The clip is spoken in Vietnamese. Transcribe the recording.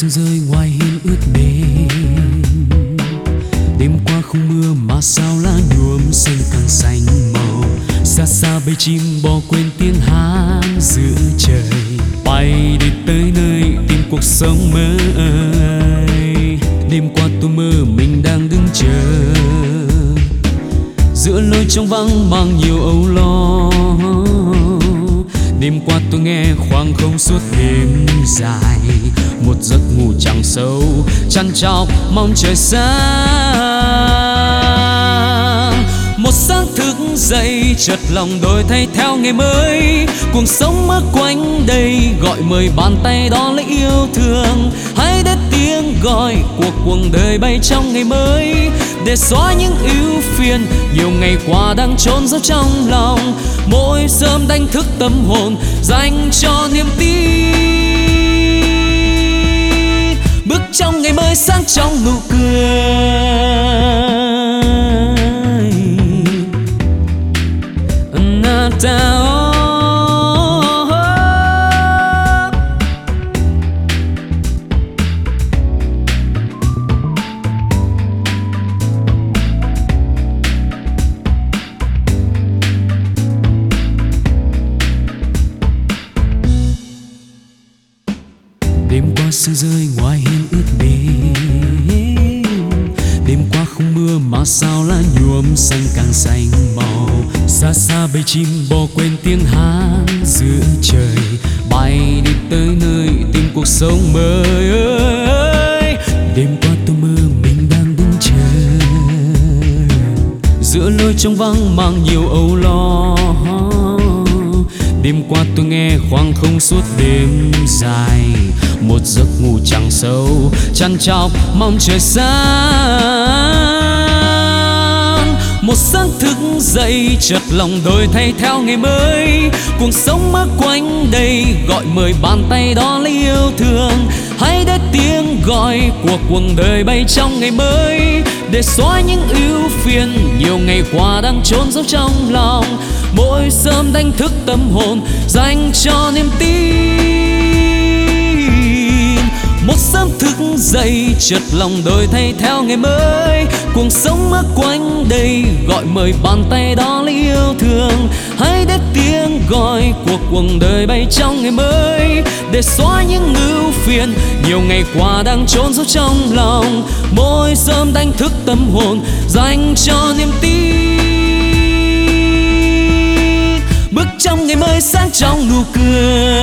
sương rơi ngoài hiên ướt mềm. Đêm qua không mưa mà sao lá nhuộm xanh càng xanh màu. Xa xa bầy chim bỏ quên tiếng hát giữa trời, bay đi tới nơi tìm cuộc sống mới. Đêm qua tôi mơ mình đang đứng chờ giữa lối trống vắng mang nhiều âu lo. Đêm qua tôi nghe khoảng không suốt đêm dài, một giấc ngủ chẳng sâu chăn trọc mong trời sáng. Một sáng thức dậy chợt lòng đổi thay theo ngày mới. Cuộc sống mơ quanh đây gọi mời bàn tay đó lấy yêu thương. Hãy để tiếng gọi của cuộc đời bay trong ngày mới, để xóa những ưu phiền nhiều ngày qua đang trốn giấu trong lòng. Mỗi sớm đánh thức tâm hồn dành cho niềm tin, bước trong ngày mới sáng trong nụ cười. Đêm qua sương rơi ngoài hiên ướt mềm. Đêm qua không mưa mà sao lá nhuộm xanh càng xanh màu. Xa xa bầy chim bỏ quên tiếng hát giữa trời, bay đi tới nơi tìm cuộc sống mới. Đêm qua tôi mơ mình đang đứng chờ giữa lối trống vắng mang nhiều âu lo. Đêm qua tôi nghe khoảng không suốt đêm dài, một giấc ngủ chẳng sâu chăn trọc mong trời sáng. Một sáng thức dậy chợt lòng đổi thay theo ngày mới. Cuộc sống mơ quanh đây gọi mời bàn tay đó lấy yêu thương. Hãy để tiếng gọi của cuộc đời bay trong ngày mới, để xóa những ưu phiền nhiều ngày qua đang trốn giấu trong lòng. Mỗi sớm đánh thức tâm hồn dành cho niềm tin. Một sớm thức dậy chợt lòng đổi thay theo ngày mới. Cuộc sống mơ quanh đây gọi mời bàn tay đó lấy yêu thương. Hãy để tiếng gọi của cuộc đời bay trong ngày mới, để xóa những ưu phiền nhiều ngày qua đang trốn giấu trong lòng. Mỗi sớm đánh thức tâm hồn dành cho niềm tin, bước trong ngày mới sáng trong nụ cười.